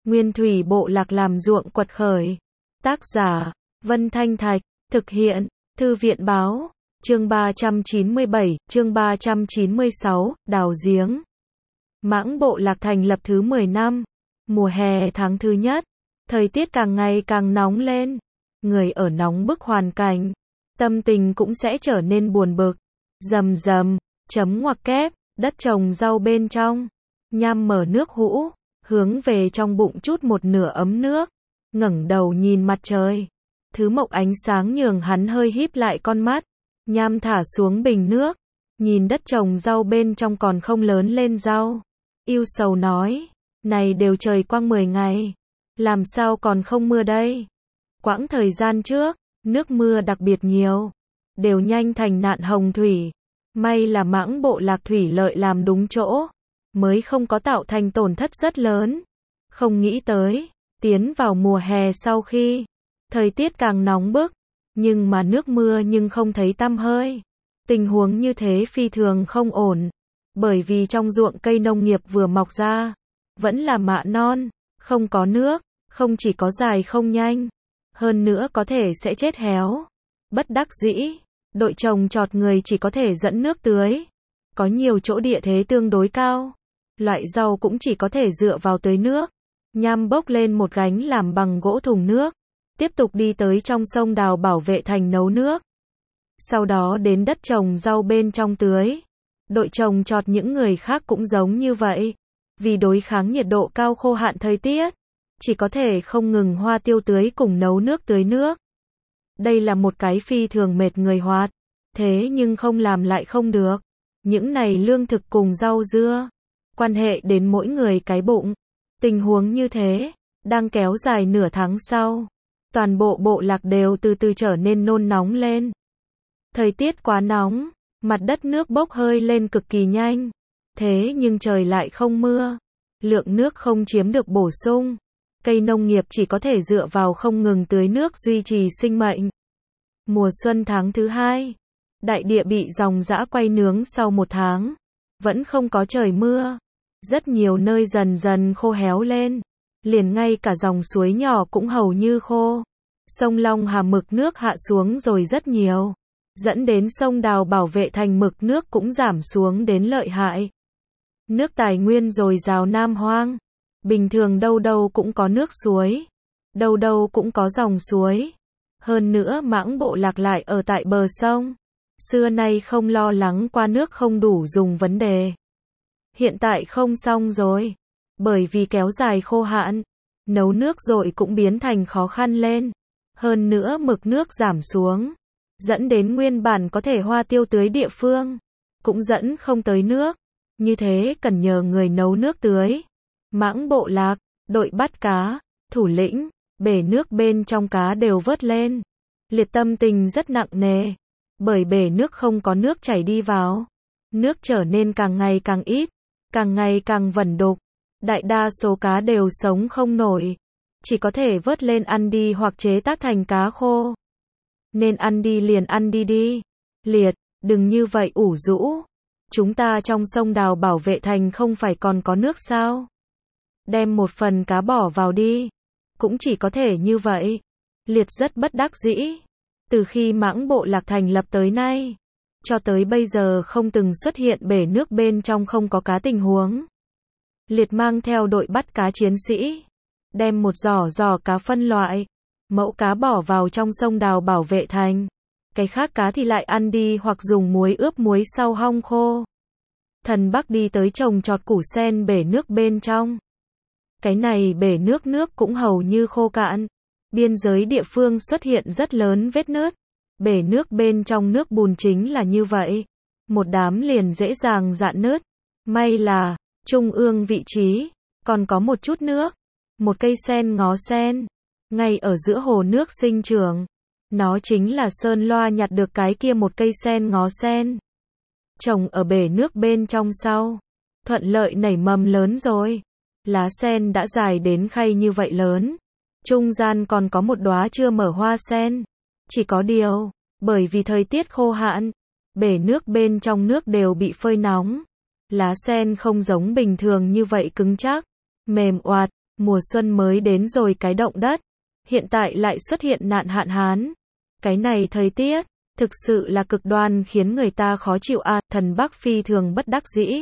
Nguyên thủy bộ lạc làm ruộng quật khởi. Tác giả, Vân Thanh Thạch, thực hiện, Thư viện báo, chương 397, chương 396, đào giếng. Mãng bộ lạc thành lập thứ 10 năm, mùa hè tháng thứ nhất, thời tiết càng ngày càng nóng lên, người ở nóng bức hoàn cảnh, tâm tình cũng sẽ trở nên buồn bực. Rầm rầm, chấm ngoặc kép, đất trồng rau bên trong, Nham mở nước hũ, hướng về trong bụng chút một nửa ấm nước, ngẩng đầu nhìn mặt trời. Thứ mộc ánh sáng nhường hắn hơi híp lại con mắt. Nham thả xuống bình nước, nhìn đất trồng rau bên trong còn không lớn lên rau. Ưu sầu nói, này đều trời quang 10 ngày, làm sao còn không mưa đây? Quãng thời gian trước, nước mưa đặc biệt nhiều, đều nhanh thành nạn hồng thủy. May là mãng bộ lạc thủy lợi làm đúng chỗ, mới không có tạo thành tổn thất rất lớn. Không nghĩ tới, tiến vào mùa hè sau khi, thời tiết càng nóng bức, nhưng mà nước mưa nhưng không thấy tăm hơi. Tình huống như thế phi thường không ổn, bởi vì trong ruộng cây nông nghiệp vừa mọc ra, vẫn là mạ non, không có nước, không chỉ có dài không nhanh, hơn nữa có thể sẽ chết héo. Bất đắc dĩ, đội trồng trọt người chỉ có thể dẫn nước tưới. Có nhiều chỗ địa thế tương đối cao, loại rau cũng chỉ có thể dựa vào tưới nước. Nham bốc lên một gánh làm bằng gỗ thùng nước, tiếp tục đi tới trong sông đào bảo vệ thành nấu nước. Sau đó đến đất trồng rau bên trong tưới. Đội trồng trọt những người khác cũng giống như vậy. Vì đối kháng nhiệt độ cao khô hạn thời tiết, chỉ có thể không ngừng hoa tiêu tưới cùng nấu nước tưới nước. Đây là một cái phi thường mệt người hoạt, thế nhưng không làm lại không được. Những này lương thực cùng rau dưa, quan hệ đến mỗi người cái bụng. Tình huống như thế, đang kéo dài nửa tháng sau. Toàn bộ bộ lạc đều từ từ trở nên nôn nóng lên. Thời tiết quá nóng, mặt đất nước bốc hơi lên cực kỳ nhanh. Thế nhưng trời lại không mưa. Lượng nước không chiếm được bổ sung. Cây nông nghiệp chỉ có thể dựa vào không ngừng tưới nước duy trì sinh mệnh. Mùa xuân tháng thứ 2. Đại địa bị dòng dã quay nướng sau 1 tháng. Vẫn không có trời mưa. Rất nhiều nơi dần dần khô héo lên. Liền ngay cả dòng suối nhỏ cũng hầu như khô. Sông Long Hà mực nước hạ xuống rồi rất nhiều. Dẫn đến sông Đào bảo vệ thành mực nước cũng giảm xuống đến lợi hại. Nước tài nguyên dồi dào Nam Hoang. Bình thường đâu đâu cũng có nước suối. Đâu đâu cũng có dòng suối. Hơn nữa mãng bộ lạc lại ở tại bờ sông. Xưa nay không lo lắng qua nước không đủ dùng vấn đề. Hiện tại không xong rồi. Bởi vì kéo dài khô hạn, nấu nước rồi cũng biến thành khó khăn lên. Hơn nữa mực nước giảm xuống, dẫn đến nguyên bản có thể hoa tiêu tưới địa phương, cũng dẫn không tới nước. Như thế cần nhờ người nấu nước tưới. Mãng bộ lạc, đội bắt cá, thủ lĩnh, bể nước bên trong cá đều vớt lên. Liệt tâm tình rất nặng nề, bởi bể nước không có nước chảy đi vào. Nước trở nên càng ngày càng ít, càng ngày càng vẩn đục. Đại đa số cá đều sống không nổi, chỉ có thể vớt lên ăn đi hoặc chế tác thành cá khô. Nên ăn đi liền ăn đi đi. Liệt, đừng như vậy ủ rũ. Chúng ta trong sông Đào bảo vệ thành không phải còn có nước sao? Đem một phần cá bỏ vào đi. Cũng chỉ có thể như vậy. Liệt rất bất đắc dĩ. Từ khi mãng bộ lạc thành lập tới nay, cho tới bây giờ không từng xuất hiện bể nước bên trong không có cá tình huống. Liệt mang theo đội bắt cá chiến sĩ, đem một giỏ cá phân loại, mẫu cá bỏ vào trong sông Đào bảo vệ thành. Cái khác cá thì lại ăn đi hoặc dùng muối ướp muối sau hong khô. Thần Bắc đi tới trồng trọt củ sen bể nước bên trong. Cái này bể nước cũng hầu như khô cạn. Biên giới địa phương xuất hiện rất lớn vết nứt. Bể nước bên trong nước bùn chính là như vậy. Một đám liền dễ dàng rạn nứt. May là trung ương vị trí, còn có một chút nước. Một cây sen ngó sen, ngay ở giữa hồ nước sinh trưởng. Nó chính là Sơn Loa nhặt được cái kia một cây sen ngó sen. Trồng ở bể nước bên trong sau. Thuận lợi nảy mầm lớn rồi. Lá sen đã dài đến khay như vậy lớn. Trung gian còn có một đóa chưa mở hoa sen. Chỉ có điều, bởi vì thời tiết khô hạn, bể nước bên trong nước đều bị phơi nóng. Lá sen không giống bình thường như vậy cứng chắc, mềm oạt, Mùa xuân mới đến rồi cái động đất, hiện tại lại xuất hiện nạn hạn hán. Cái này thời tiết, thực sự là cực đoan khiến người ta khó chịu à, thần Bắc phi thường bất đắc dĩ.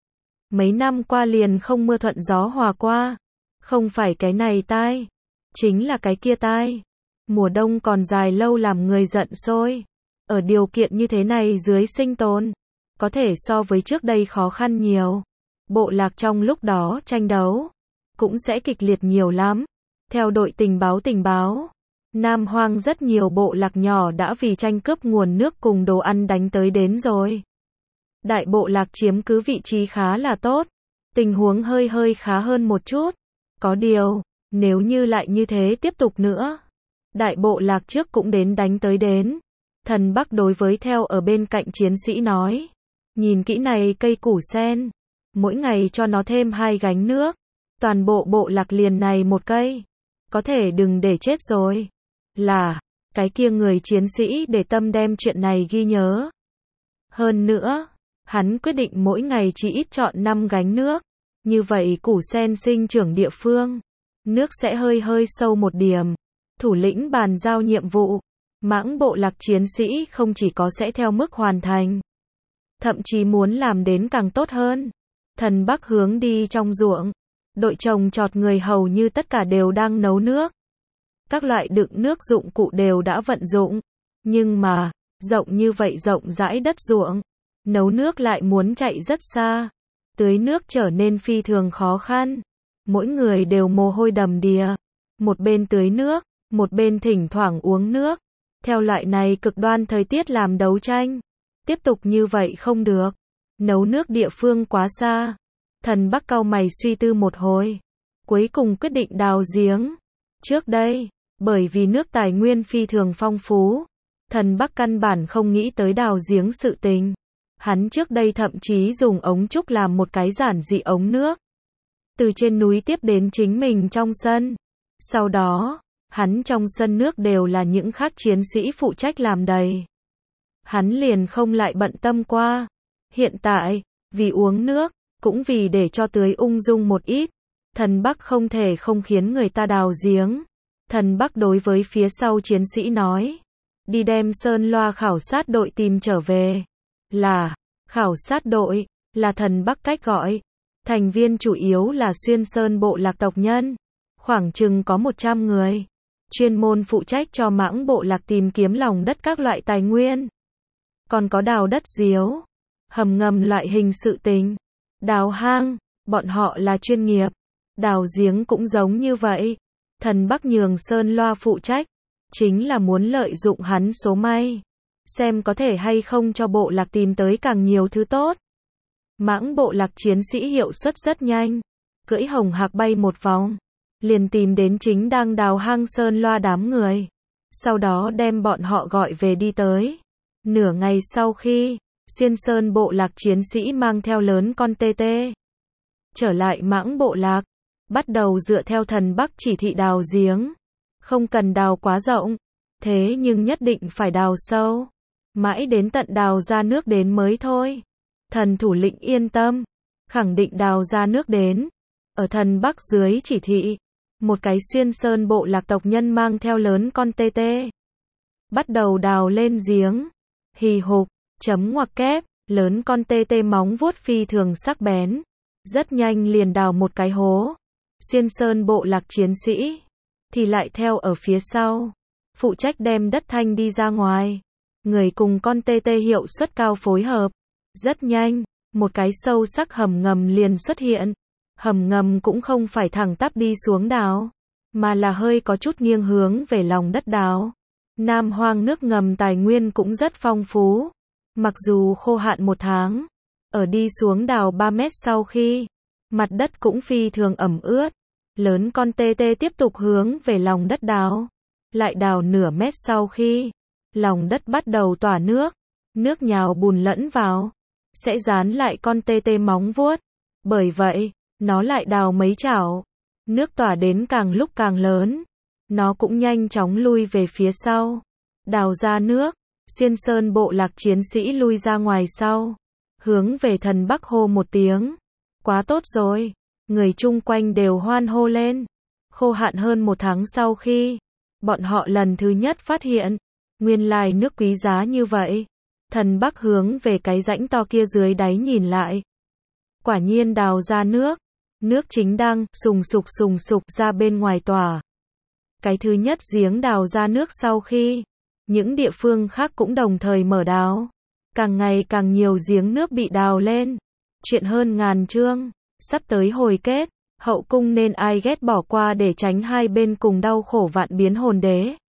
Mấy năm qua liền không mưa thuận gió hòa qua. Không phải cái này tai, chính là cái kia tai. Mùa đông còn dài lâu làm người giận sôi. Ở điều kiện như thế này dưới sinh tồn, có thể so với trước đây khó khăn nhiều. Bộ lạc trong lúc đó tranh đấu, cũng sẽ kịch liệt nhiều lắm. Theo đội tình báo, Nam Hoang rất nhiều bộ lạc nhỏ đã vì tranh cướp nguồn nước cùng đồ ăn đánh tới đến rồi. Đại bộ lạc chiếm cứ vị trí khá là tốt, tình huống hơi khá hơn một chút. Có điều, nếu như lại như thế tiếp tục nữa, đại bộ lạc trước cũng đến đánh tới đến. Thần Bắc đối với theo ở bên cạnh chiến sĩ nói, nhìn kỹ này cây củ sen, mỗi ngày cho nó thêm 2 gánh nước, toàn bộ bộ lạc liền này một cây, có thể đừng để chết rồi. Là, cái kia người chiến sĩ để tâm đem chuyện này ghi nhớ. Hơn nữa, hắn quyết định mỗi ngày chỉ ít chọn 5 gánh nước, như vậy củ sen sinh trưởng địa phương, nước sẽ hơi sâu một điểm. Thủ lĩnh bàn giao nhiệm vụ, mãng bộ lạc chiến sĩ không chỉ có sẽ theo mức hoàn thành, thậm chí muốn làm đến càng tốt hơn. Thần Bắc hướng đi trong ruộng, đội trồng trọt người hầu như tất cả đều đang nấu nước. Các loại đựng nước dụng cụ đều đã vận dụng, nhưng mà, rộng như vậy rộng rãi đất ruộng, nấu nước lại muốn chạy rất xa, tưới nước trở nên phi thường khó khăn. Mỗi người đều mồ hôi đầm đìa, một bên tưới nước, một bên thỉnh thoảng uống nước. Theo loại này cực đoan thời tiết làm đấu tranh, tiếp tục như vậy không được. Nấu nước địa phương quá xa. Thần Bắc cau mày suy tư một hồi, cuối cùng quyết định đào giếng. Trước đây, bởi vì nước tài nguyên phi thường phong phú, thần Bắc căn bản không nghĩ tới đào giếng sự tình. Hắn trước đây thậm chí dùng ống trúc làm một cái giản dị ống nước, từ trên núi tiếp đến chính mình trong sân. Sau đó, hắn trong sân nước đều là những khác chiến sĩ phụ trách làm đầy. Hắn liền không lại bận tâm qua. Hiện tại, vì uống nước, cũng vì để cho tưới ung dung một ít, thần Bắc không thể không khiến người ta đào giếng. Thần Bắc đối với phía sau chiến sĩ nói, đi đem sơn loa khảo sát đội tìm trở về. Là, khảo sát đội, là thần Bắc cách gọi. Thành viên chủ yếu là xuyên sơn bộ lạc tộc nhân, khoảng chừng có 100 người, chuyên môn phụ trách cho mãng bộ lạc tìm kiếm lòng đất các loại tài nguyên. Còn có đào đất diếu, hầm ngầm loại hình sự tình, đào hang, bọn họ là chuyên nghiệp. Đào giếng cũng giống như vậy. Thần Bắc nhường sơn loa phụ trách, chính là muốn lợi dụng hắn số may, xem có thể hay không cho bộ lạc tìm tới càng nhiều thứ tốt. Mãng bộ lạc chiến sĩ hiệu suất rất nhanh, cưỡi hồng hạc bay một vòng, liền tìm đến chính đang đào hang sơn loa đám người. Sau đó đem bọn họ gọi về đi tới. Nửa ngày sau khi, xuyên sơn bộ lạc chiến sĩ mang theo lớn con tê tê trở lại mãng bộ lạc, bắt đầu dựa theo thần Bắc chỉ thị đào giếng. Không cần đào quá rộng, thế nhưng nhất định phải đào sâu, mãi đến tận đào ra nước đến mới thôi. Thần thủ lĩnh yên tâm, khẳng định đào ra nước đến. Ở thần Bắc dưới chỉ thị, một cái xuyên sơn bộ lạc tộc nhân mang theo lớn con tê tê, bắt đầu đào lên giếng. Hì hục, chấm ngoặc kép, lớn con tê tê móng vuốt phi thường sắc bén, rất nhanh liền đào một cái hố. Xuyên sơn bộ lạc chiến sĩ thì lại theo ở phía sau, phụ trách đem đất thanh đi ra ngoài. Người cùng con tê tê hiệu suất cao phối hợp. Rất nhanh, một cái sâu sắc hầm ngầm liền xuất hiện. Hầm ngầm cũng không phải thẳng tắp đi xuống đào, mà là hơi có chút nghiêng hướng về lòng đất đào. Nam Hoang nước ngầm tài nguyên cũng rất phong phú. Mặc dù khô hạn 1 tháng, ở đi xuống đào 3 mét sau khi, mặt đất cũng phi thường ẩm ướt. Lớn con tê tê tiếp tục hướng về lòng đất đào. Lại đào nửa mét sau khi, lòng đất bắt đầu tỏa nước. Nước nhào bùn lẫn vào, sẽ dán lại con tê tê móng vuốt. Bởi vậy, nó lại đào mấy chảo. Nước tỏa đến càng lúc càng lớn. Nó cũng nhanh chóng lui về phía sau. Đào ra nước, xuyên sơn bộ lạc chiến sĩ lui ra ngoài sau. Hướng về thần Bắc hô một tiếng. Quá tốt rồi. người chung quanh đều hoan hô lên. Khô hạn hơn 1 tháng sau khi bọn họ lần thứ nhất phát hiện, nguyên lai nước quý giá như vậy. Thần Bắc hướng về cái rãnh to kia dưới đáy nhìn lại. Quả nhiên đào ra nước. Nước chính đang sùng sục ra bên ngoài tòa. Cái thứ nhất giếng đào ra nước sau khi những địa phương khác cũng đồng thời mở đào. Càng ngày càng nhiều giếng nước bị đào lên. Chuyện hơn ngàn chương. Sắp tới hồi kết. Hậu cung nên ai ghét bỏ qua để tránh hai bên cùng đau khổ vạn biến hồn đế.